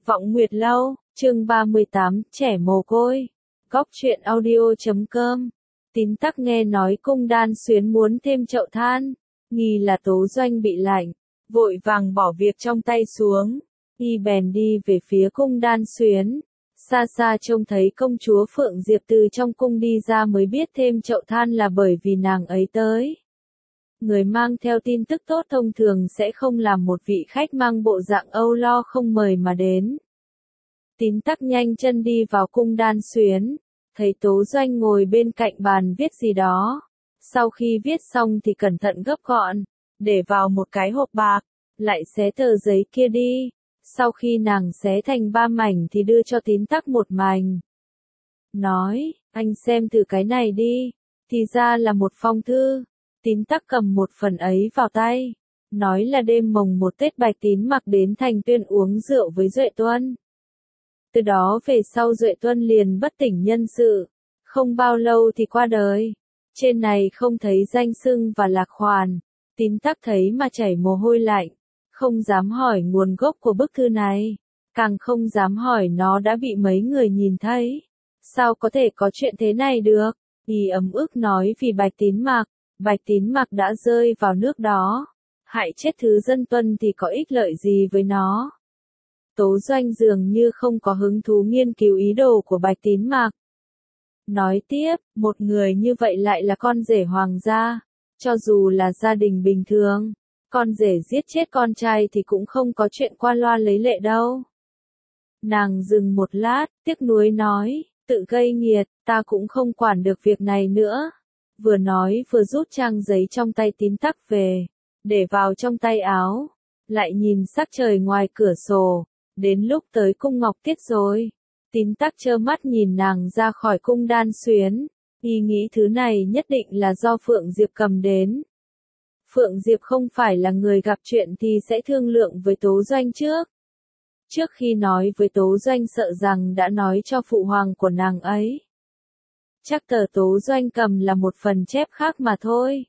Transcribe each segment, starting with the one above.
Vọng Nguyệt Lâu, chương 38, trẻ mồ côi. Góc truyện audio.com. Tín Tắc nghe nói cung Đan Xuyến muốn thêm chậu than, nghi là Tố Doanh bị lạnh, vội vàng bỏ việc trong tay xuống, y bèn đi về phía cung Đan Xuyến. Xa xa trông thấy công chúa Phượng Diệp từ trong cung đi ra mới biết thêm chậu than là bởi vì nàng ấy tới. Người mang theo tin tức tốt thông thường sẽ không làm một vị khách mang bộ dạng âu lo không mời mà đến. Tín Tắc nhanh chân đi vào cung Đan Xuyến, thấy Tố Doanh ngồi bên cạnh bàn viết gì đó. Sau khi viết xong thì cẩn thận gấp gọn, để vào một cái hộp bạc, lại xé tờ giấy kia đi. Sau khi nàng xé thành 3 mảnh thì đưa cho Tín Tắc một mảnh. Nói, anh xem thử cái này đi, thì ra là một phong thư. Tín Tắc cầm một phần ấy vào tay, nói là đêm mồng 1 Tết Bạch Tín Mặc đến Thành Tuyên uống rượu với Duệ Tuân. Từ đó về sau Duệ Tuân liền bất tỉnh nhân sự, không bao lâu thì qua đời. Trên này không thấy danh xưng và lạc khoản, Tín Tắc thấy mà chảy mồ hôi lạnh, không dám hỏi nguồn gốc của bức thư này, càng không dám hỏi nó đã bị mấy người nhìn thấy. Sao có thể có chuyện thế này được? Y ấm ức nói vì Bạch Tín Mặc đã rơi vào nước đó, hại chết thứ dân Tuân thì có ích lợi gì với nó. Tố Doanh dường như không có hứng thú nghiên cứu ý đồ của Bạch Tín Mặc. Nói tiếp, một người như vậy lại là con rể hoàng gia, cho dù là gia đình bình thường, con rể giết chết con trai thì cũng không có chuyện qua loa lấy lệ đâu. Nàng dừng một lát, tiếc nuối nói, tự gây nghiệt, ta cũng không quản được việc này nữa. Vừa nói vừa rút trang giấy trong tay Tín Tắc về, để vào trong tay áo, lại nhìn sắc trời ngoài cửa sổ, đến lúc tới cung Ngọc Tiết rồi. Tín Tắc trơ mắt nhìn nàng ra khỏi cung Đan Xuyến, y nghĩ thứ này nhất định là do Phượng Diệp cầm đến. Phượng Diệp không phải là người gặp chuyện thì sẽ thương lượng với Tố Doanh trước. Trước khi nói với Tố Doanh sợ rằng đã nói cho phụ hoàng của nàng ấy. Chắc tờ Tố Doanh cầm là một phần chép khác mà thôi.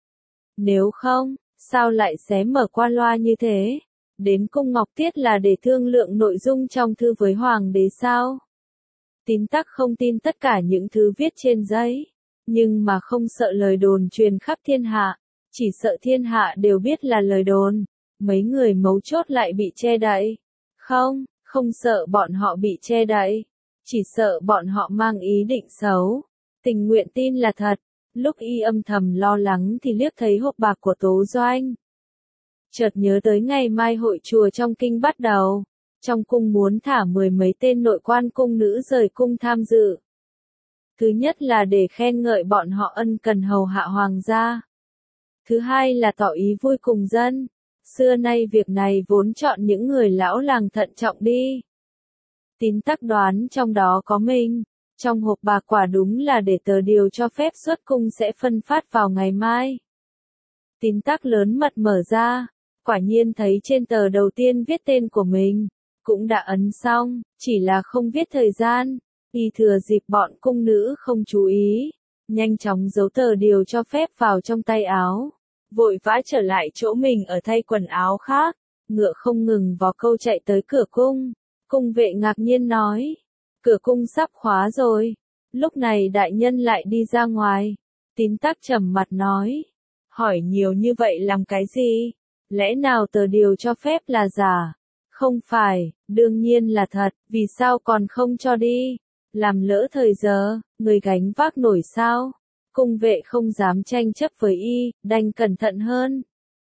Nếu không, sao lại xé mở qua loa như thế? Đến cung Ngọc Tiết là để thương lượng nội dung trong thư với hoàng đế sao? Tín Tắc không tin tất cả những thứ viết trên giấy, nhưng mà không sợ lời đồn truyền khắp thiên hạ, chỉ sợ thiên hạ đều biết là lời đồn, mấy người mấu chốt lại bị che đậy. Không sợ bọn họ bị che đậy, chỉ sợ bọn họ mang ý định xấu, tình nguyện tin là thật. Lúc y âm thầm lo lắng thì liếc thấy hộp bạc của Tố Doanh. Chợt nhớ tới ngày mai hội chùa trong kinh bắt đầu, trong cung muốn thả 10 mấy tên nội quan cung nữ rời cung tham dự. Thứ nhất là để khen ngợi bọn họ ân cần hầu hạ hoàng gia. Thứ hai là tỏ ý vui cùng dân. Xưa nay việc này vốn chọn những người lão làng thận trọng đi. Tín Tắc đoán trong đó có mình. Trong hộp bạc quả đúng là để tờ điều cho phép xuất cung sẽ phân phát vào ngày mai. Tín Tắc lớn mật mở ra, quả nhiên thấy trên tờ đầu tiên viết tên của mình, cũng đã ấn xong, chỉ là không viết thời gian. Y thừa dịp bọn cung nữ không chú ý, nhanh chóng giấu tờ điều cho phép vào trong tay áo, vội vã trở lại chỗ mình ở thay quần áo khác, ngựa không ngừng vó câu chạy tới cửa cung. Cung vệ ngạc nhiên nói, cửa cung sắp khóa rồi. Lúc này đại nhân lại đi ra ngoài. Tín Tắc trầm mặt nói, hỏi nhiều như vậy làm cái gì? Lẽ nào tờ điều cho phép là giả? Không phải, đương nhiên là thật, vì sao còn không cho đi? Làm lỡ thời giờ, người gánh vác nổi sao? Cung vệ không dám tranh chấp với y, đành cẩn thận hơn.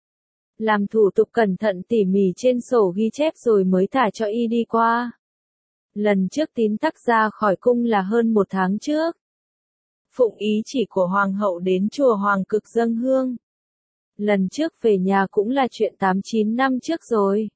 Làm thủ tục cẩn thận tỉ mỉ trên sổ ghi chép rồi mới thả cho y đi qua. Lần trước Tín Tắc ra khỏi cung là hơn 1 tháng trước. Phụng ý chỉ của hoàng hậu đến chùa Hoàng Cực dâng hương. Lần trước về nhà cũng là chuyện 8-9 năm trước rồi.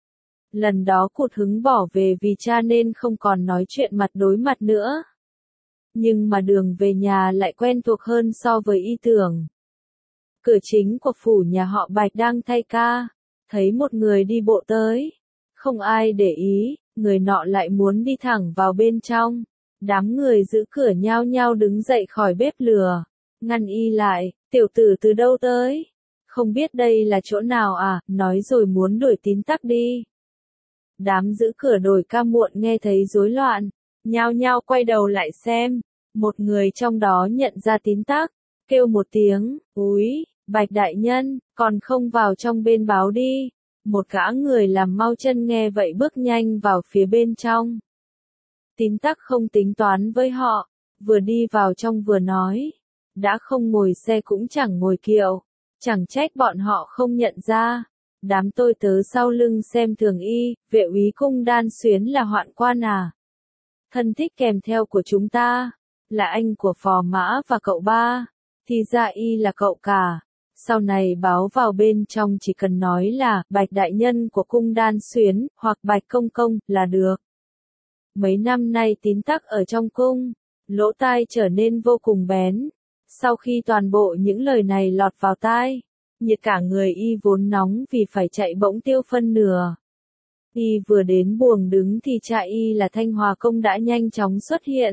Lần đó cụt hứng bỏ về vì cha nên không còn nói chuyện mặt đối mặt nữa. Nhưng mà đường về nhà lại quen thuộc hơn so với y tưởng. Cửa chính của phủ nhà họ Bạch đang thay ca, thấy một người đi bộ tới. Không ai để ý, người nọ lại muốn đi thẳng vào bên trong. Đám người giữ cửa nhao nhao đứng dậy khỏi bếp lửa, ngăn y lại, tiểu tử từ đâu tới? Không biết đây là chỗ nào à, nói rồi muốn đuổi Tín Tắc đi. Đám giữ cửa đồi ca muộn nghe thấy rối loạn, nhao nhao quay đầu lại xem. Một người trong đó nhận ra Tín Tắc, kêu một tiếng, úi, Bạch đại nhân, còn không vào trong bên báo đi. Một gã người làm mau chân nghe vậy bước nhanh vào phía bên trong. Tín Tắc không tính toán với họ, vừa đi vào trong vừa nói, đã không ngồi xe cũng chẳng ngồi kiệu, chẳng trách bọn họ không nhận ra. Đám tôi tớ sau lưng xem thường y, vệ úy Cung Đan Xuyến là hoạn quan à? Thân thích kèm theo của chúng ta, là anh của Phò Mã và cậu ba, thì ra y là cậu cả. Sau này báo vào bên trong chỉ cần nói là Bạch đại nhân của Cung Đan Xuyến, hoặc Bạch công công, là được. Mấy năm nay Tín Tắc ở trong cung, lỗ tai trở nên vô cùng bén. Sau khi toàn bộ những lời này lọt vào tai, nhiệt cả người y vốn nóng vì phải chạy bỗng tiêu phân nửa. Y vừa đến buồng đứng thì cha y là Thanh Hòa Công đã nhanh chóng xuất hiện.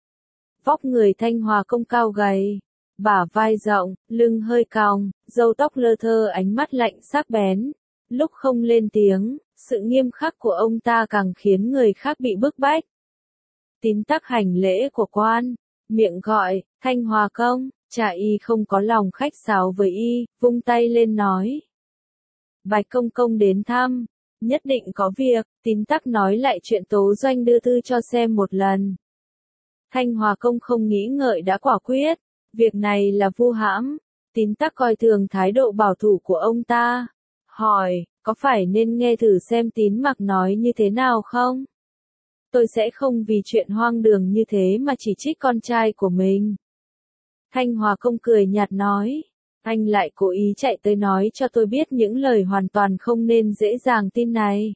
Vóc người Thanh Hòa Công cao gầy, bả vai rộng, lưng hơi cong, râu tóc lơ thơ, ánh mắt lạnh sắc bén. Lúc không lên tiếng, sự nghiêm khắc của ông ta càng khiến người khác bị bức bách. Tín Tắc hành lễ của quan, miệng gọi, Thanh Hòa Công, cha y không có lòng khách sáo với y, vung tay lên nói. Bạch công công đến thăm, nhất định có việc. Tín Tắc nói lại chuyện Tố Doanh đưa thư cho xem một lần. Thanh Hòa Công không nghĩ ngợi đã quả quyết, việc này là vu hãm. Tín Tắc coi thường thái độ bảo thủ của ông ta, hỏi, có phải nên nghe thử xem Tín Mặc nói như thế nào không? Tôi sẽ không vì chuyện hoang đường như thế mà chỉ trích con trai của mình. Thanh Hòa Công cười nhạt nói, anh lại cố ý chạy tới nói cho tôi biết những lời hoàn toàn không nên dễ dàng tin này.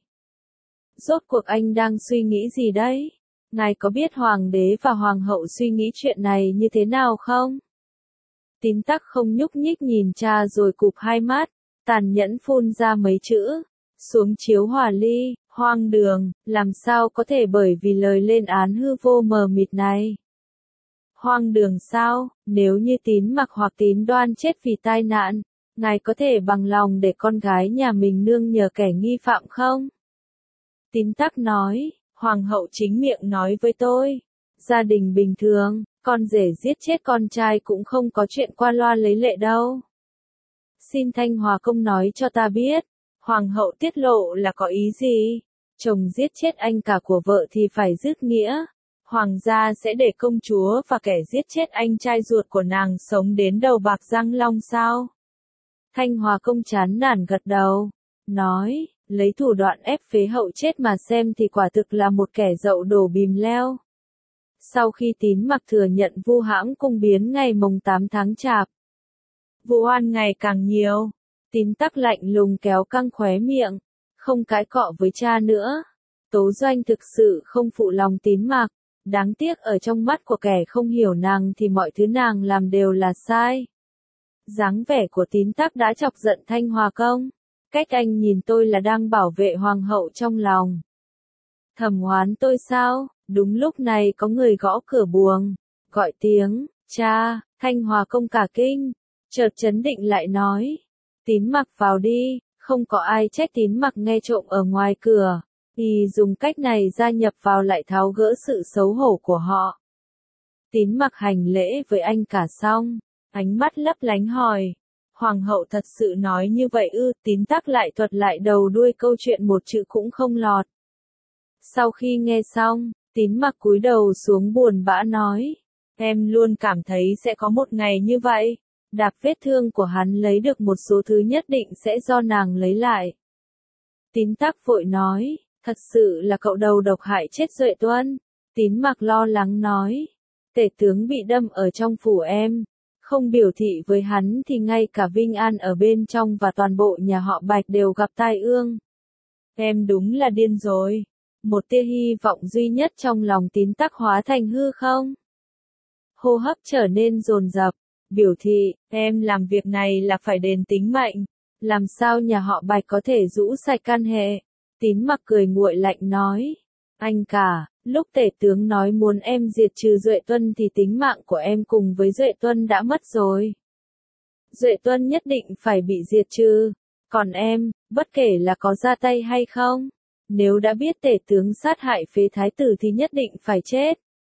Rốt cuộc anh đang suy nghĩ gì đấy? Ngài có biết hoàng đế và hoàng hậu suy nghĩ chuyện này như thế nào không? Tín Tắc không nhúc nhích nhìn cha rồi cụp hai mắt, tàn nhẫn phun ra mấy chữ, xuống chiếu hỏa ly, hoang đường, làm sao có thể bởi vì lời lên án hư vô mờ mịt này. Hoang đường sao, nếu như Tín Mặc hoặc Tín Đoan chết vì tai nạn, ngài có thể bằng lòng để con gái nhà mình nương nhờ kẻ nghi phạm không? Tín Tắc nói, hoàng hậu chính miệng nói với tôi, gia đình bình thường, con rể giết chết con trai cũng không có chuyện qua loa lấy lệ đâu. Xin Thanh Hòa Công nói cho ta biết, hoàng hậu tiết lộ là có ý gì? Chồng giết chết anh cả của vợ thì phải dứt nghĩa. Hoàng gia sẽ để công chúa và kẻ giết chết anh trai ruột của nàng sống đến đầu bạc răng long sao? Thanh Hòa Công chán nản gật đầu, nói, lấy thủ đoạn ép phế hậu chết mà xem thì quả thực là một kẻ dậu đổ bìm leo. Sau khi Tín Mặc thừa nhận vu hãm cung biến ngày mồng 8 tháng Chạp, vụ oan ngày càng nhiều, Tín Tắc lạnh lùng kéo căng khóe miệng, không cãi cọ với cha nữa. Tố Doanh thực sự không phụ lòng Tín Mặc, đáng tiếc ở trong mắt của kẻ không hiểu nàng thì mọi thứ nàng làm đều là sai. Dáng vẻ của Tín Tắc đã chọc giận Thanh Hòa Công, cách anh nhìn tôi là đang bảo vệ hoàng hậu trong lòng. Thẩm oán tôi sao? Đúng lúc này có người gõ cửa buồng, gọi tiếng, cha. Thanh Hòa Công cả kinh, chợt chấn định lại nói, Tín Mặc vào đi. Không có ai trách Tín Mặc nghe trộm ở ngoài cửa, y dùng cách này gia nhập vào lại tháo gỡ sự xấu hổ của họ. Tín Mặc hành lễ với anh cả xong, ánh mắt lấp lánh hỏi, hoàng hậu thật sự nói như vậy ư? Tín Tắc lại thuật lại đầu đuôi câu chuyện một chữ cũng không lọt. Sau khi nghe xong, Tín Mặc cúi đầu xuống buồn bã nói, em luôn cảm thấy sẽ có một ngày như vậy. Đạp vết thương của hắn lấy được một số thứ nhất định sẽ do nàng lấy lại. Tín Tắc vội nói, thật sự là cậu đầu độc hại chết Duệ Tuân. Tín Mặc lo lắng nói, tể tướng bị đâm ở trong phủ em, không biểu thị với hắn thì ngay cả Vinh An ở bên trong và toàn bộ nhà họ Bạch đều gặp tai ương. Em đúng là điên rồi. Một tia hy vọng duy nhất trong lòng Tín Tắc hóa thành hư không. Hô hấp trở nên dồn dập. Biểu thị, em làm việc này là phải đền tính mệnh. Làm sao nhà họ Bạch có thể rũ sạch căn hệ? Tín Mặc cười nguội lạnh nói. Anh cả, lúc tể tướng nói muốn em diệt trừ Duệ Tuân thì tính mạng của em cùng với Duệ Tuân đã mất rồi. Duệ Tuân nhất định phải bị diệt trừ. Còn em, bất kể là có ra tay hay không, Nếu đã biết tể tướng sát hại phế thái tử thì nhất định phải chết.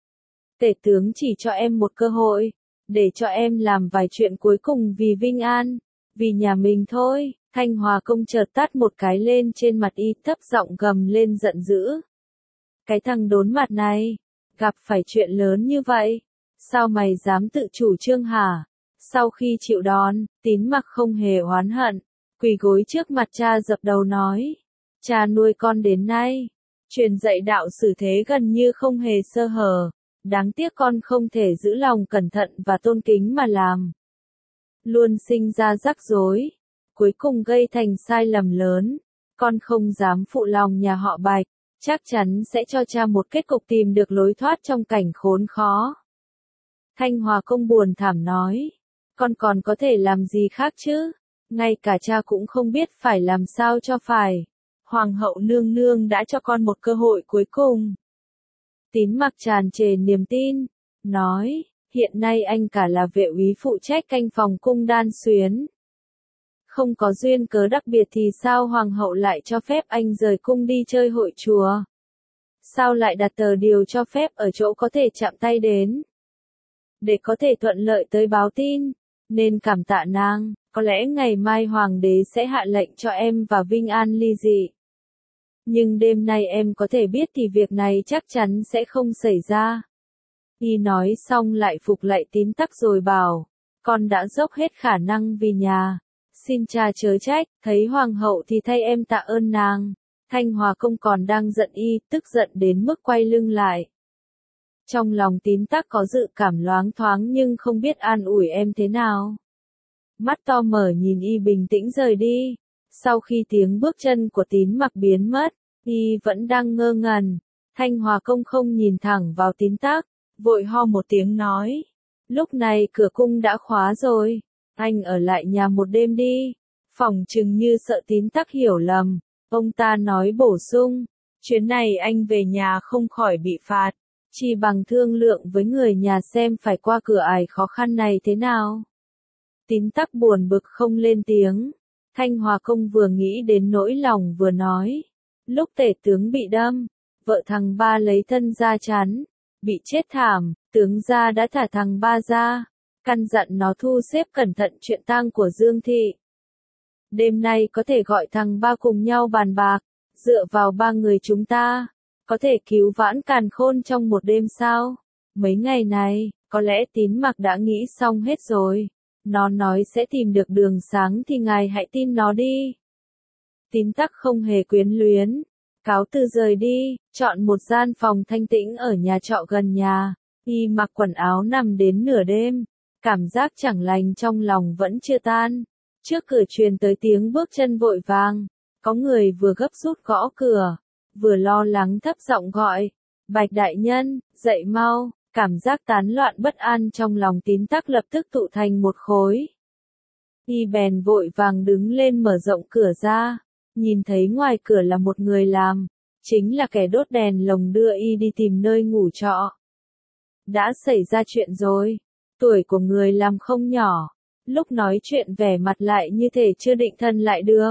Tể tướng chỉ cho em một cơ hội, để cho em làm vài chuyện cuối cùng vì Vinh An, vì nhà mình thôi. Thanh Hòa công chợt tát một cái lên trên mặt y, thấp giọng gầm lên giận dữ. Cái thằng đốn mặt này, gặp phải chuyện lớn như vậy, sao mày dám tự chủ trương hả? Sau khi chịu đòn, Tín Mặc không hề oán hận, quỳ gối trước mặt cha dập đầu nói. Cha nuôi con đến nay, truyền dạy đạo xử thế gần như không hề sơ hở, đáng tiếc con không thể giữ lòng cẩn thận và tôn kính mà làm. Luôn sinh ra rắc rối, cuối cùng gây thành sai lầm lớn, con không dám phụ lòng nhà họ Bạch, chắc chắn sẽ cho cha một kết cục tìm được lối thoát trong cảnh khốn khó. Thanh Hòa công buồn thảm nói, con còn có thể làm gì khác chứ, ngay cả cha cũng không biết phải làm sao cho phải. Hoàng hậu nương nương đã cho con một cơ hội cuối cùng. Tín Mặc tràn trề niềm tin, nói, hiện nay anh cả là vệ úy phụ trách canh phòng cung Đan Xuyến. Không có duyên cớ đặc biệt thì sao hoàng hậu lại cho phép anh rời cung đi chơi hội chùa? Sao lại đặt tờ điều cho phép ở chỗ có thể chạm tay đến? Để có thể thuận lợi tới báo tin, nên cảm tạ nàng, có lẽ ngày mai hoàng đế sẽ hạ lệnh cho em và Vinh An ly dị. Nhưng đêm nay em có thể biết thì việc này chắc chắn sẽ không xảy ra. Y nói xong lại phục lại Tín Tắc rồi bảo, con đã dốc hết khả năng vì nhà, xin cha chớ trách, thấy hoàng hậu thì thay em tạ ơn nàng. Thanh Hòa công còn đang giận y, tức giận đến mức quay lưng lại. Trong lòng Tín Tắc có dự cảm loáng thoáng nhưng không biết an ủi em thế nào. Mắt to mở nhìn y bình tĩnh rời đi. Sau khi tiếng bước chân của Tín Mặc biến mất, y vẫn đang ngơ ngẩn. Thanh Hòa công không nhìn thẳng vào Tín Tắc, vội ho một tiếng nói. Lúc này cửa cung đã khóa rồi, anh ở lại nhà một đêm đi. Phỏng chừng như sợ Tín Tắc hiểu lầm, ông ta nói bổ sung, chuyến này anh về nhà không khỏi bị phạt, chỉ bằng thương lượng với người nhà xem phải qua cửa ải khó khăn này thế nào. Tín Tắc buồn bực không lên tiếng. Thanh Hòa công vừa nghĩ đến nỗi lòng vừa nói. Lúc tể tướng bị đâm, vợ thằng ba lấy thân ra chắn, bị chết thảm, tướng gia đã thả thằng ba ra, căn dặn nó thu xếp cẩn thận chuyện tang của Dương Thị. Đêm nay có thể gọi thằng ba cùng nhau bàn bạc, dựa vào ba người chúng ta, có thể cứu vãn Càn Khôn trong một đêm sao? Mấy ngày này, có lẽ Tín Mặc đã nghĩ xong hết rồi. Nó nói sẽ tìm được đường sáng thì ngài hãy tin nó đi. Tín Tắc không hề quyến luyến, cáo từ rời đi, chọn một gian phòng thanh tĩnh ở nhà trọ gần nhà, y mặc quần áo nằm đến nửa đêm, cảm giác chẳng lành trong lòng vẫn chưa tan. Trước cửa truyền tới tiếng bước chân vội vàng, có người vừa gấp rút gõ cửa, vừa lo lắng thấp giọng gọi, Bạch đại nhân, dậy mau. Cảm giác tán loạn bất an trong lòng Tín Tắc lập tức tụ thành một khối. Y bèn vội vàng đứng lên mở rộng cửa ra, nhìn thấy ngoài cửa là một người làm, chính là kẻ đốt đèn lồng đưa y đi tìm nơi ngủ trọ. Đã xảy ra chuyện rồi, tuổi của người làm không nhỏ, lúc nói chuyện vẻ mặt lại như thể chưa định thần lại được.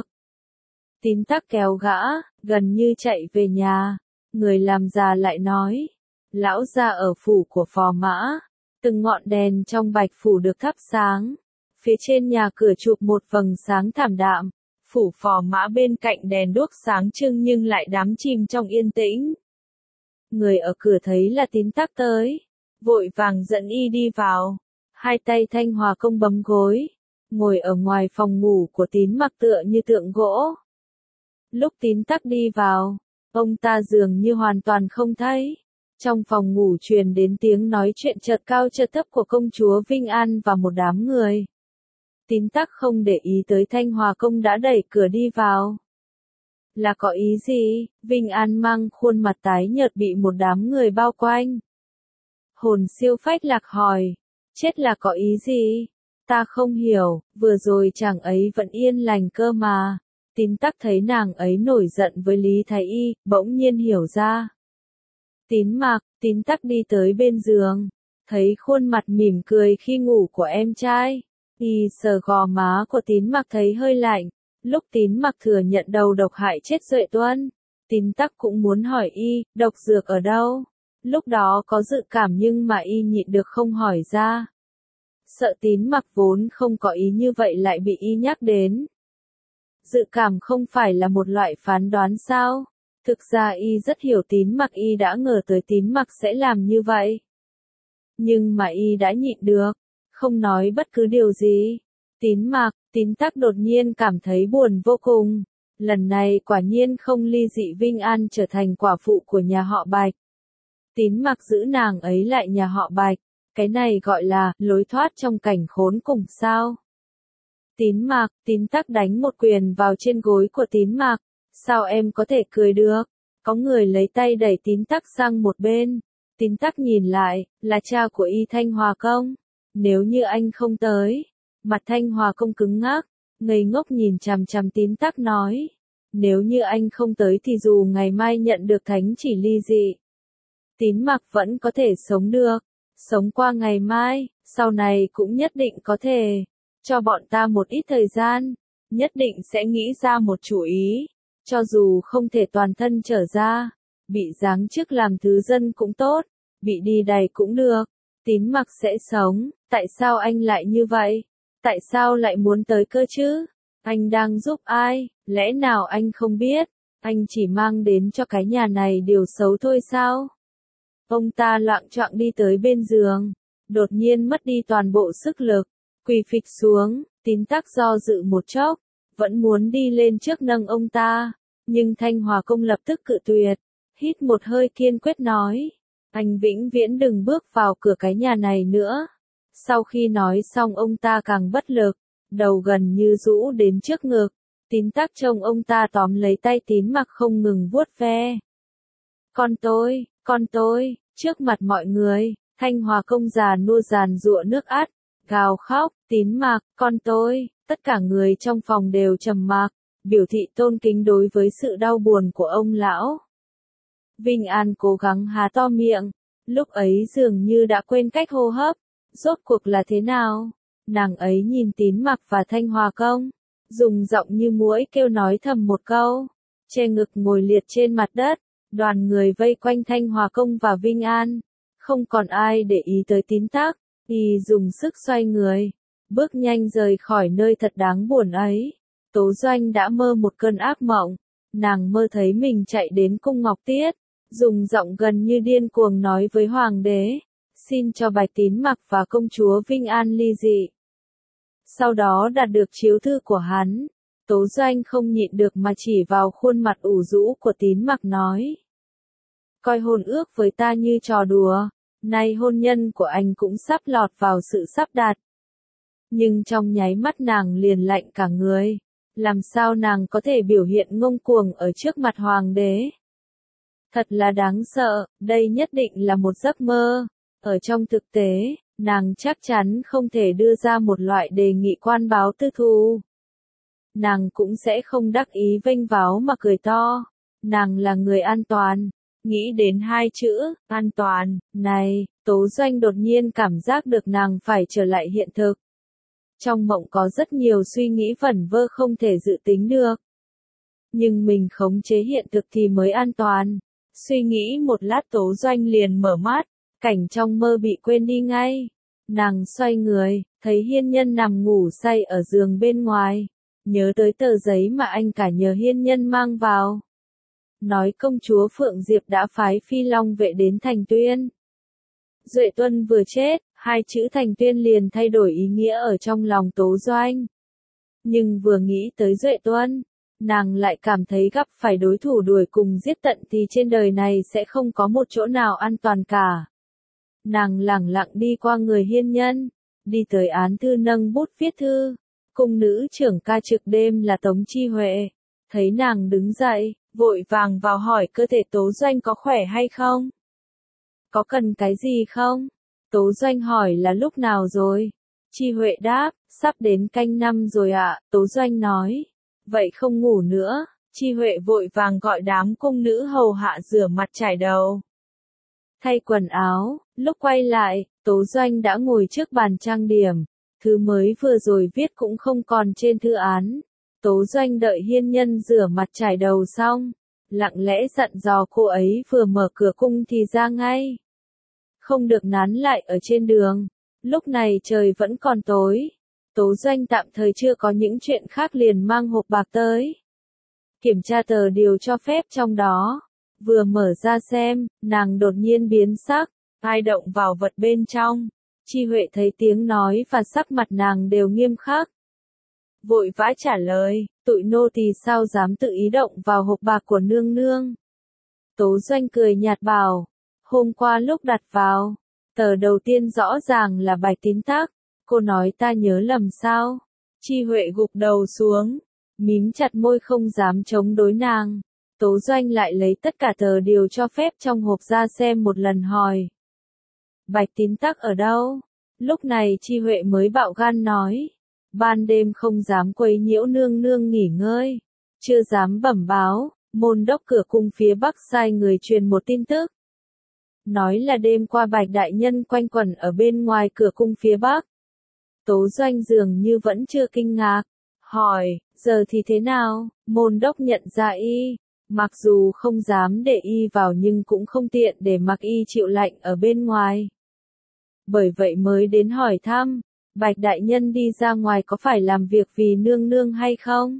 Tín Tắc kéo gã, gần như chạy về nhà, người làm già lại nói. Lão gia ở phủ của phò mã, từng ngọn đèn trong Bạch phủ được thắp sáng, phía trên nhà cửa chụp một vầng sáng thảm đạm, phủ phò mã bên cạnh đèn đuốc sáng trưng nhưng lại đắm chìm trong yên tĩnh. Người ở cửa thấy là Tín Tắc tới, vội vàng dẫn y đi vào, hai tay Thanh Hòa công bấm gối, ngồi ở ngoài phòng ngủ của Tín Mặc tựa như tượng gỗ. Lúc Tín Tắc đi vào, ông ta dường như hoàn toàn không thấy. Trong phòng ngủ truyền đến tiếng nói chuyện chợt cao chợt thấp của công chúa Vinh An và một đám người. Tín Tắc không để ý tới Thanh Hòa công đã đẩy cửa đi vào. Là có ý gì? Vinh An mang khuôn mặt tái nhợt bị một đám người bao quanh. Hồn siêu phách lạc hỏi, chết là có ý gì? Ta không hiểu, vừa rồi chàng ấy vẫn yên lành cơ mà. Tín Tắc thấy nàng ấy nổi giận với Lý Thái Y, bỗng nhiên hiểu ra. Tín Tắc đi tới bên giường, thấy khuôn mặt mỉm cười khi ngủ của em trai. Y sờ gò má của Tín Mặc thấy hơi lạnh, lúc Tín Mặc thừa nhận đầu độc hại chết Duệ Tuân. Tín tắc cũng muốn hỏi y, độc dược ở đâu? Lúc đó có dự cảm nhưng mà y nhịn được không hỏi ra. Sợ Tín Mặc vốn không có ý như vậy lại bị y nhắc đến. Dự cảm không phải là một loại phán đoán sao? Thực ra y rất hiểu Tín Mặc, y đã ngờ tới Tín Mặc sẽ làm như vậy. Nhưng mà y đã nhịn được, không nói bất cứ điều gì. Tín Tắc đột nhiên cảm thấy buồn vô cùng. Lần này quả nhiên không ly dị Vinh An trở thành quả phụ của nhà họ Bạch. Tín Mặc giữ nàng ấy lại nhà họ Bạch. Cái này gọi là lối thoát trong cảnh khốn cùng sao? Tín Tắc đánh một quyền vào trên gối của Tín Mặc. Sao em có thể cười được? Có người lấy tay đẩy Tín Tắc sang một bên. Tín Tắc nhìn lại, là cha của Y Thanh Hòa Công. Nếu như anh không tới. Mặt Thanh Hòa Công cứng ngắc, ngây ngốc nhìn chằm chằm Tín Tắc nói. Nếu như anh không tới thì dù ngày mai nhận được thánh chỉ ly dị, Tín Mặc vẫn có thể sống được. Sống qua ngày mai, sau này cũng nhất định có thể. Cho bọn ta một ít thời gian, nhất định sẽ nghĩ ra một chủ ý. Cho dù không thể toàn thân trở ra, bị giáng chức làm thứ dân cũng tốt, bị đi đày cũng được. Tín Mặc sẽ sống, tại sao anh lại như vậy? Tại sao lại muốn tới cơ chứ? Anh đang giúp ai? Lẽ nào anh không biết? Anh chỉ mang đến cho cái nhà này điều xấu thôi sao? Ông ta loạng choạng đi tới bên giường, đột nhiên mất đi toàn bộ sức lực, quỳ phịch xuống. Tín Tắc do dự một chốc, vẫn muốn đi lên trước nâng ông ta, nhưng Thanh Hòa Công lập tức cự tuyệt, hít một hơi kiên quyết nói, anh vĩnh viễn đừng bước vào cửa cái nhà này nữa. Sau khi nói xong ông ta càng bất lực, đầu gần như rũ đến trước ngực. Tín Tắc trông ông ta tóm lấy tay Tín Mặc không ngừng vuốt ve. Con tôi, trước mặt mọi người, Thanh Hòa Công già nua giàn giụa nước át, gào khóc, Tín Mặc, con tôi, tất cả người trong phòng đều trầm mặc, biểu thị tôn kính đối với sự đau buồn của ông lão. Vinh An cố gắng há to miệng, lúc ấy dường như đã quên cách hô hấp, rốt cuộc là thế nào? Nàng ấy nhìn Tín Mặc và Thanh Hòa Công, dùng giọng như muỗi kêu nói thầm một câu, che ngực ngồi liệt trên mặt đất. Đoàn người vây quanh Thanh Hòa Công và Vinh An, không còn ai để ý tới Tín Tắc, y dùng sức xoay người, bước nhanh rời khỏi nơi thật đáng buồn ấy. Tố Doanh đã mơ một cơn ác mộng, nàng mơ thấy mình chạy đến cung Ngọc Tiết, dùng giọng gần như điên cuồng nói với hoàng đế, xin cho Bạch Tín Mặc và công chúa Vinh An ly dị. Sau đó đạt được chiếu thư của hắn, Tố Doanh không nhịn được mà chỉ vào khuôn mặt ủ rũ của Tín Mặc nói. Coi hôn ước với ta như trò đùa, nay hôn nhân của anh cũng sắp lọt vào sự sắp đặt. Nhưng trong nháy mắt nàng liền lạnh cả người, làm sao nàng có thể biểu hiện ngông cuồng ở trước mặt hoàng đế. Thật là đáng sợ, đây nhất định là một giấc mơ. Ở trong thực tế, nàng chắc chắn không thể đưa ra một loại đề nghị quan báo tư thù. Nàng cũng sẽ không đắc ý vênh váo mà cười to. Nàng là người an toàn. Nghĩ đến hai chữ, an toàn, này, Tố Doanh đột nhiên cảm giác được nàng phải trở lại hiện thực. Trong mộng có rất nhiều suy nghĩ vẩn vơ không thể dự tính được. Nhưng mình khống chế hiện thực thì mới an toàn. Suy nghĩ một lát Tố Doanh liền mở mắt, cảnh trong mơ bị quên đi ngay. Nàng xoay người, thấy Hiên Nhân nằm ngủ say ở giường bên ngoài. Nhớ tới tờ giấy mà anh cả nhờ Hiên Nhân mang vào. Nói công chúa Phượng Diệp đã phái Phi Long vệ đến Thành Tuyên. Duệ Tuân vừa chết, hai chữ Thành Tuyên liền thay đổi ý nghĩa ở trong lòng Tố Doanh. Nhưng vừa nghĩ tới Duệ Tuân, nàng lại cảm thấy gặp phải đối thủ đuổi cùng giết tận thì trên đời này sẽ không có một chỗ nào an toàn cả. Nàng lẳng lặng đi qua người Hiên Nhân, đi tới án thư nâng bút viết thư. Cung nữ trưởng ca trực đêm là Tống Chi Huệ, thấy nàng đứng dậy, vội vàng vào hỏi cơ thể Tố Doanh có khỏe hay không? Có cần cái gì không? Tố Doanh hỏi là lúc nào rồi? Chi Huệ đáp, sắp đến canh 5 rồi ạ. Tố Doanh nói, vậy không ngủ nữa. Chi Huệ vội vàng gọi đám cung nữ hầu hạ rửa mặt chải đầu, thay quần áo. Lúc quay lại, Tố Doanh đã ngồi trước bàn trang điểm. Thứ mới vừa rồi viết cũng không còn trên thư án. Tố Doanh đợi Hiên Nhân rửa mặt chải đầu xong, lặng lẽ dặn dò cô ấy vừa mở cửa cung thì ra ngay. Không được nán lại ở trên đường. Lúc này trời vẫn còn tối. Tố Doanh tạm thời chưa có những chuyện khác liền mang hộp bạc tới. Kiểm tra tờ điều cho phép trong đó. Vừa mở ra xem, nàng đột nhiên biến sắc. Ai động vào vật bên trong? Chi Huệ thấy tiếng nói và sắc mặt nàng đều nghiêm khắc. Vội vã trả lời, tụi nô tỳ sao dám tự ý động vào hộp bạc của nương nương. Tố Doanh cười nhạt bảo, hôm qua lúc đặt vào, tờ đầu tiên rõ ràng là Bạch Tín Tắc, cô nói ta nhớ lầm sao? Chi Huệ gục đầu xuống, mím chặt môi không dám chống đối nàng. Tố Doanh lại lấy tất cả tờ điều cho phép trong hộp ra xem một lần hỏi. Bạch Tín Tắc ở đâu? Lúc này Chi Huệ mới bạo gan nói. Ban đêm không dám quấy nhiễu nương nương nghỉ ngơi. Chưa dám bẩm báo, môn đốc cửa cung phía bắc sai người truyền một tin tức. Nói là đêm qua Bạch Đại Nhân quanh quẩn ở bên ngoài cửa cung phía bắc. Tố Doanh dường như vẫn chưa kinh ngạc. Hỏi, giờ thì thế nào? Môn đốc nhận ra y. Mặc dù không dám để y vào nhưng cũng không tiện để mặc y chịu lạnh ở bên ngoài. Bởi vậy mới đến hỏi thăm, Bạch Đại Nhân đi ra ngoài có phải làm việc vì nương nương hay không?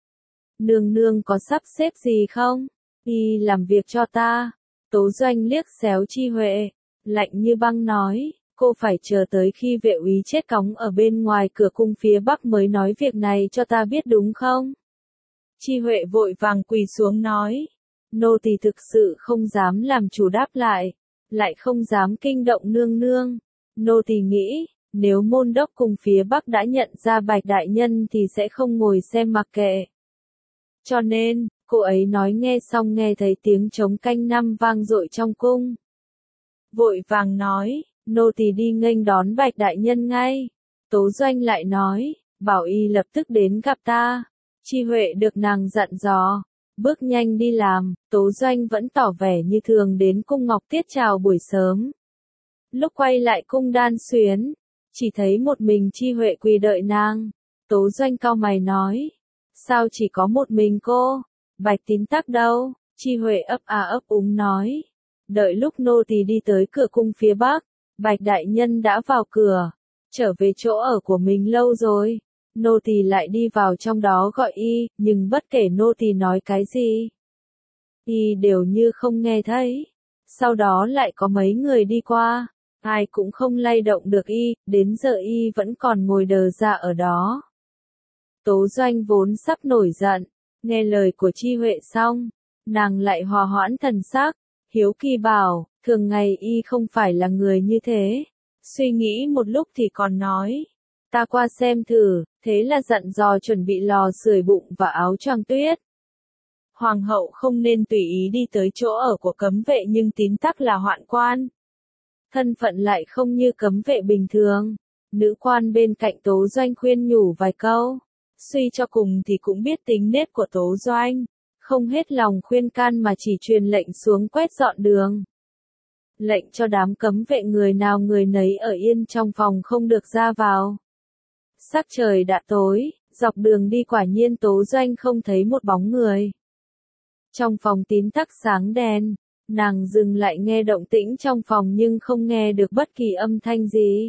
Nương nương có sắp xếp gì không? Y làm việc cho ta. Tố Doanh liếc xéo Chi Huệ, lạnh như băng nói, cô phải chờ tới khi vệ úy chết cóng ở bên ngoài cửa cung phía bắc mới nói việc này cho ta biết đúng không? Chi Huệ vội vàng quỳ xuống nói, nô tỳ thực sự không dám làm chủ đáp lại không dám kinh động nương nương. Nô tỳ nghĩ, nếu môn đốc cung phía bắc đã nhận ra Bạch Đại Nhân thì sẽ không ngồi xem mặc kệ. Cho nên, cô ấy nói nghe xong nghe thấy tiếng trống canh năm vang dội trong cung. Vội vàng nói, nô tỳ đi nghênh đón Bạch Đại Nhân ngay. Tố Doanh lại nói, bảo y lập tức đến gặp ta. Chi Huệ được nàng dặn dò, bước nhanh đi làm. Tố Doanh vẫn tỏ vẻ như thường đến cung Ngọc Tiết chào buổi sớm. Lúc quay lại cung Đan Xuyến, chỉ thấy một mình Chi Huệ quỳ đợi nàng. Tố Doanh cau mày nói, sao chỉ có một mình cô? Bạch Tín Tắc đâu? Chi Huệ ấp úng nói, đợi lúc nô tỳ đi tới cửa cung phía bắc, Bạch Đại Nhân đã vào cửa, trở về chỗ ở của mình lâu rồi. Nô tỳ lại đi vào trong đó gọi y, nhưng bất kể nô tỳ nói cái gì, y đều như không nghe thấy. Sau đó lại có mấy người đi qua, ai cũng không lay động được y, đến giờ y vẫn còn ngồi đờ ra ở đó. Tố Doanh vốn sắp nổi giận, nghe lời của Chi Huệ xong, nàng lại hòa hoãn thần sắc, hiếu kỳ bảo, thường ngày y không phải là người như thế. Suy nghĩ một lúc thì còn nói, ta qua xem thử, thế là dặn dò chuẩn bị lò sưởi bụng và áo choàng tuyết. Hoàng hậu không nên tùy ý đi tới chỗ ở của cấm vệ nhưng Tín Tắc là hoạn quan. Thân phận lại không như cấm vệ bình thường. Nữ quan bên cạnh Tố Doanh khuyên nhủ vài câu. Suy cho cùng thì cũng biết tính nết của Tố Doanh. Không hết lòng khuyên can mà chỉ truyền lệnh xuống quét dọn đường. Lệnh cho đám cấm vệ người nào người nấy ở yên trong phòng không được ra vào. Sắc trời đã tối, dọc đường đi quả nhiên Tố Doanh không thấy một bóng người. Trong phòng Tín Tắc sáng đèn, nàng dừng lại nghe động tĩnh trong phòng nhưng không nghe được bất kỳ âm thanh gì.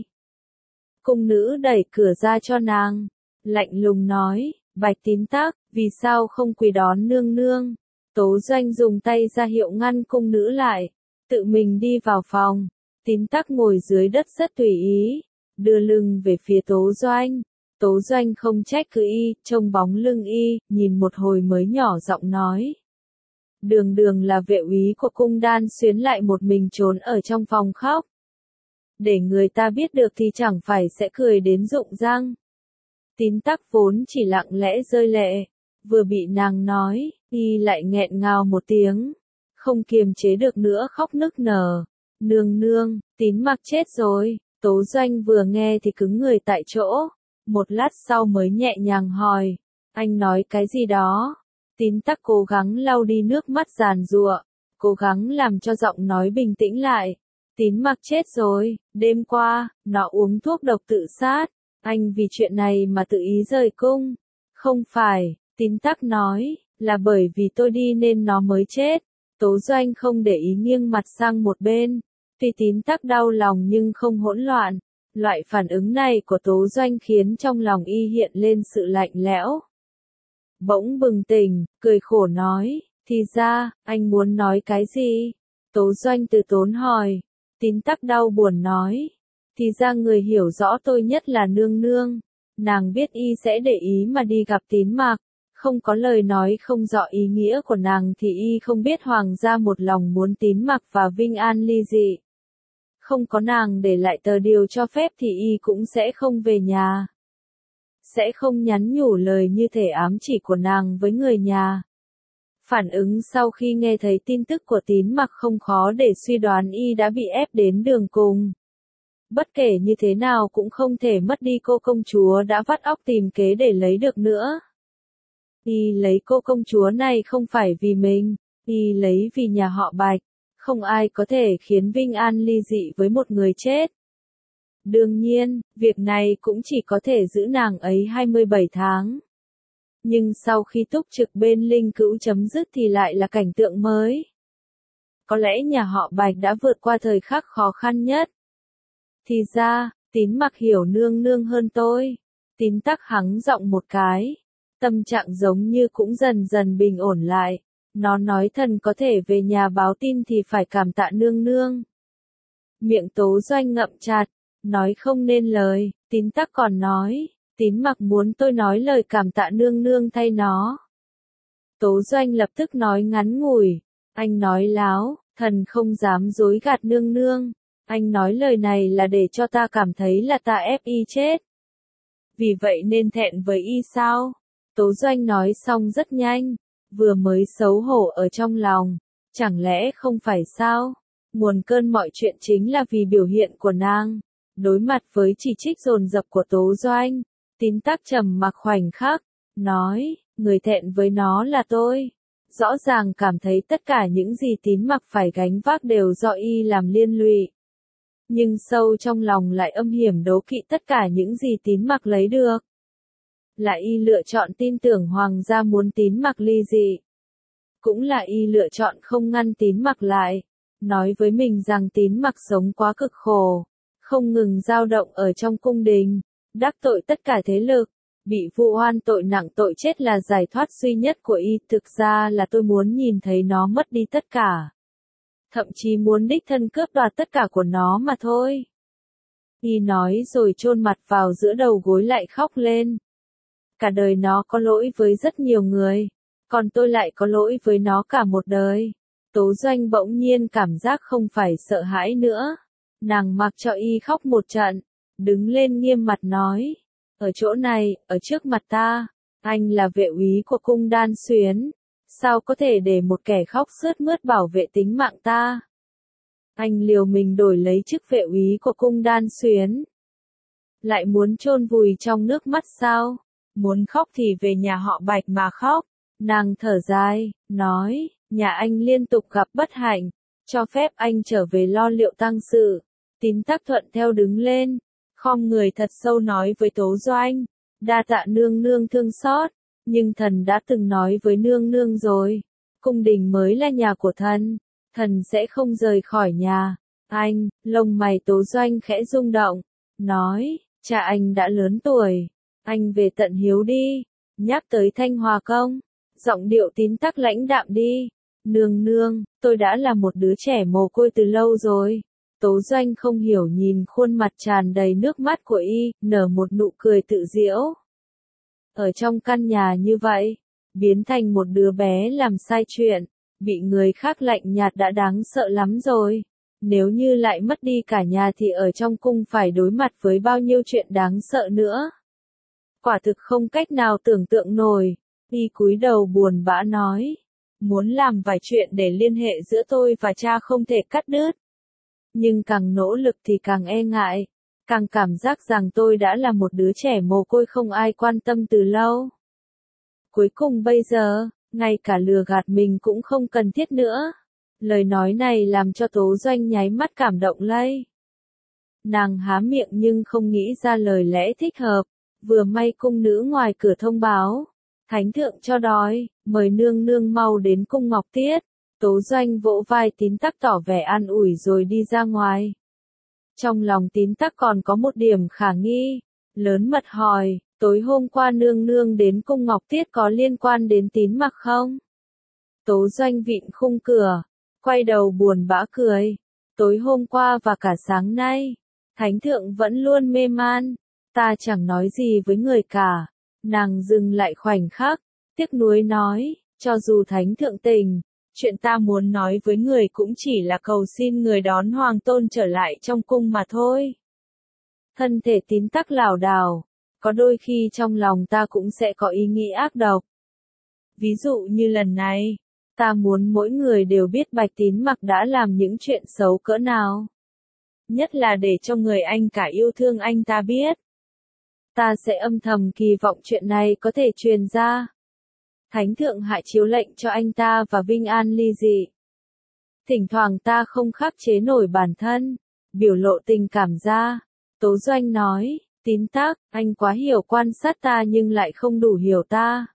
Cung nữ đẩy cửa ra cho nàng, lạnh lùng nói, Bạch Tín Tắc, vì sao không quỳ đón nương nương? Tố Doanh dùng tay ra hiệu ngăn cung nữ lại, tự mình đi vào phòng. Tín Tắc ngồi dưới đất rất tùy ý, đưa lưng về phía Tố Doanh. Tố Doanh không trách cứ y, trông bóng lưng y, nhìn một hồi mới nhỏ giọng nói. Đường Đường là vệ úy của cung Đan Xuyến lại một mình trốn ở trong phòng khóc. Để người ta biết được thì chẳng phải sẽ cười đến rụng răng. Tín Tắc vốn chỉ lặng lẽ rơi lệ, vừa bị nàng nói, y lại nghẹn ngào một tiếng, không kiềm chế được nữa khóc nức nở. Nương nương, Tín Mặc chết rồi. Tố Doanh vừa nghe thì cứng người tại chỗ, một lát sau mới nhẹ nhàng hỏi, anh nói cái gì đó? Tín Tắc cố gắng lau đi nước mắt giàn giụa, cố gắng làm cho giọng nói bình tĩnh lại. Tín Mặc chết rồi, đêm qua, nó uống thuốc độc tự sát, anh vì chuyện này mà tự ý rời cung. Không phải, Tín Tắc nói, Là bởi vì tôi đi nên nó mới chết. Tố Doanh không để ý nghiêng mặt sang một bên. Tuy Tín Tắc đau lòng nhưng không hỗn loạn. Loại phản ứng này của Tố Doanh khiến trong lòng y hiện lên sự lạnh lẽo. Bỗng bừng tỉnh, cười khổ nói, thì ra, anh muốn nói cái gì? Tố Doanh từ tốn hỏi. Tín Tắc đau buồn nói. Thì ra người hiểu rõ tôi nhất là nương nương. Nàng biết y sẽ để ý mà đi gặp Tín Mặc. Không có lời nói không rõ ý nghĩa của nàng thì y không biết hoàng gia một lòng muốn Tín Mặc và Vinh An ly dị. Không có nàng để lại tờ điều cho phép thì y cũng sẽ không về nhà. Sẽ không nhắn nhủ lời như thể ám chỉ của nàng với người nhà. Phản ứng sau khi nghe thấy tin tức của Tín Mặc không khó để suy đoán y đã bị ép đến đường cùng. Bất kể như thế nào cũng không thể mất đi cô công chúa đã vắt óc tìm kế để lấy được nữa. Y lấy cô công chúa này không phải vì mình, y lấy vì nhà họ Bạch. Không ai có thể khiến Vinh An ly dị với một người chết. Đương nhiên, việc này cũng chỉ có thể giữ nàng ấy 27 tháng. Nhưng sau khi túc trực bên Linh Cữu chấm dứt thì lại là cảnh tượng mới. Có lẽ nhà họ Bạch đã vượt qua thời khắc khó khăn nhất. Thì ra, Tín Mặc hiểu nương nương hơn tôi. Tín Tắc hắng giọng một cái. Tâm trạng giống như cũng dần dần bình ổn lại. Nó nói thần có thể về nhà báo tin thì phải cảm tạ nương nương. Miệng Tố Doanh ngậm chặt, nói không nên lời. Tín Tắc còn nói, Tín Mặc muốn tôi nói lời cảm tạ nương nương thay nó. Tố Doanh lập tức nói ngắn ngủi, anh nói láo, thần không dám dối gạt nương nương. Anh nói lời này là để cho ta cảm thấy là ta ép y chết. Vì vậy nên thẹn với y sao? Tố Doanh nói xong rất nhanh, vừa mới xấu hổ ở trong lòng. Chẳng lẽ không phải sao? Nguồn cơn mọi chuyện chính là vì biểu hiện của nàng. Đối mặt với chỉ trích dồn dập của Tố Doanh, Tín Tắc trầm mặc khoảnh khắc, nói, người thẹn với nó là tôi. Rõ ràng cảm thấy tất cả những gì Tín Mặc phải gánh vác đều do y làm liên lụy. Nhưng sâu trong lòng lại âm hiểm đố kỵ tất cả những gì Tín Mặc lấy được. Là y lựa chọn tin tưởng hoàng gia muốn Tín Mặc ly dị. Cũng là y lựa chọn không ngăn Tín Mặc lại. Nói với mình rằng Tín Mặc sống quá cực khổ. Không ngừng dao động ở trong cung đình. Đắc tội tất cả thế lực. Bị vu oan tội nặng tội chết là giải thoát duy nhất của y. Thực ra là tôi muốn nhìn thấy nó mất đi tất cả. Thậm chí muốn đích thân cướp đoạt tất cả của nó mà thôi. Y nói rồi chôn mặt vào giữa đầu gối lại khóc lên. Cả đời nó có lỗi với rất nhiều người. Còn tôi lại có lỗi với nó cả một đời. Tố Doanh bỗng nhiên cảm giác không phải sợ hãi nữa. Nàng mặc cho y khóc một trận. Đứng lên nghiêm mặt nói. Ở chỗ này, ở trước mặt ta. Anh là vệ úy của cung Đan Xuyến. Sao có thể để một kẻ khóc sướt mướt bảo vệ tính mạng ta? Anh liều mình đổi lấy chức vệ úy của cung Đan Xuyến. Lại muốn chôn vùi trong nước mắt sao? Muốn khóc thì về nhà họ Bạch mà khóc. Nàng thở dài, nói, nhà anh liên tục gặp bất hạnh, cho phép anh trở về lo liệu tang sự. Tín Tắc thuận theo đứng lên, khom người thật sâu nói với Tố Doanh, đa tạ nương nương thương xót, nhưng thần đã từng nói với nương nương rồi, cung đình mới là nhà của thần sẽ không rời khỏi nhà. Anh, lông mày Tố Doanh khẽ rung động, nói, cha anh đã lớn tuổi, anh về tận hiếu đi. Nhắc tới Thanh Hòa Công, giọng điệu Tín Tắc lãnh đạm đi. Nương nương, tôi đã là một đứa trẻ mồ côi từ lâu rồi. Tố Doanh không hiểu nhìn khuôn mặt tràn đầy nước mắt của y, nở một nụ cười tự giễu. Ở trong căn nhà như vậy, biến thành một đứa bé làm sai chuyện, bị người khác lạnh nhạt đã đáng sợ lắm rồi. Nếu như lại mất đi cả nhà thì ở trong cung phải đối mặt với bao nhiêu chuyện đáng sợ nữa. Quả thực không cách nào tưởng tượng nổi. Y cúi đầu buồn bã nói. Muốn làm vài chuyện để liên hệ giữa tôi và cha không thể cắt đứt. Nhưng càng nỗ lực thì càng e ngại. Càng cảm giác rằng tôi đã là một đứa trẻ mồ côi không ai quan tâm từ lâu. Cuối cùng bây giờ, ngay cả lừa gạt mình cũng không cần thiết nữa. Lời nói này làm cho Tố Doanh nháy mắt cảm động lây. Nàng há miệng nhưng không nghĩ ra lời lẽ thích hợp. Vừa may cung nữ ngoài cửa thông báo. Thánh thượng cho đói, mời nương nương mau đến cung Ngọc Tiết. Tố Doanh vỗ vai Tín Tắc tỏ vẻ an ủi rồi đi ra ngoài. Trong lòng Tín Tắc còn có một điểm khả nghi, lớn mật hỏi, tối hôm qua nương nương đến cung Ngọc Tiết có liên quan đến Tín Mặc không? Tố Doanh vịn khung cửa, quay đầu buồn bã cười, tối hôm qua và cả sáng nay, Thánh Thượng vẫn luôn mê man, ta chẳng nói gì với người cả. Nàng dừng lại khoảnh khắc, tiếc nuối nói, cho dù Thánh Thượng tình, chuyện ta muốn nói với người cũng chỉ là cầu xin người đón Hoàng Tôn trở lại trong cung mà thôi. Thân thể Tín Tắc lảo đảo, có đôi khi trong lòng ta cũng sẽ có ý nghĩ ác độc. Ví dụ như lần này, ta muốn mỗi người đều biết Bạch Tín Mặc đã làm những chuyện xấu cỡ nào. Nhất là để cho người anh cả yêu thương anh ta biết. Ta sẽ âm thầm kỳ vọng chuyện này có thể truyền ra. Thánh Thượng hạ chiếu lệnh cho anh ta và Vinh An ly dị. Thỉnh thoảng ta không khắc chế nổi bản thân, biểu lộ tình cảm ra. Tố Doanh nói, Tín Tắc, anh quá hiểu quan sát ta nhưng lại không đủ hiểu ta.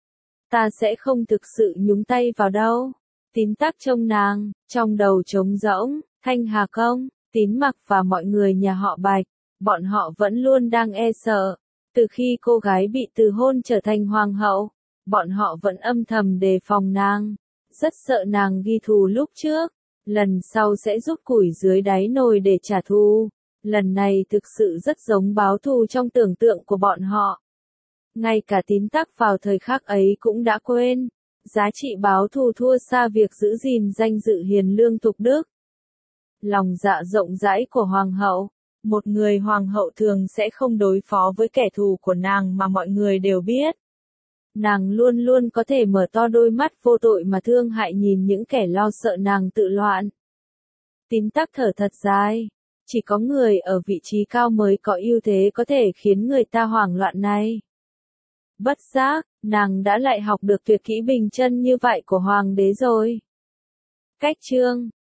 Ta sẽ không thực sự nhúng tay vào đâu. Tín Tắc trông nàng, trong đầu trống rỗng, Thanh Hà Công, Tín Mặc và mọi người nhà họ Bạch, bọn họ vẫn luôn đang e sợ. Từ khi cô gái bị từ hôn trở thành hoàng hậu, bọn họ vẫn âm thầm đề phòng nàng, rất sợ nàng ghi thù lúc trước, lần sau sẽ rút củi dưới đáy nồi để trả thù. Lần này thực sự rất giống báo thù trong tưởng tượng của bọn họ. Ngay cả Tín Tắc vào thời khắc ấy cũng đã quên, giá trị báo thù thua xa việc giữ gìn danh dự hiền lương thục đức. Lòng dạ rộng rãi của hoàng hậu, một người hoàng hậu thường sẽ không đối phó với kẻ thù của nàng mà mọi người đều biết. Nàng luôn luôn có thể mở to đôi mắt vô tội mà thương hại nhìn những kẻ lo sợ nàng tự loạn. Tín Tắc thở thật dài. Chỉ có người ở vị trí cao mới có ưu thế có thể khiến người ta hoảng loạn này. Bất giác, nàng đã lại học được tuyệt kỹ bình chân như vậy của hoàng đế rồi. Cách chương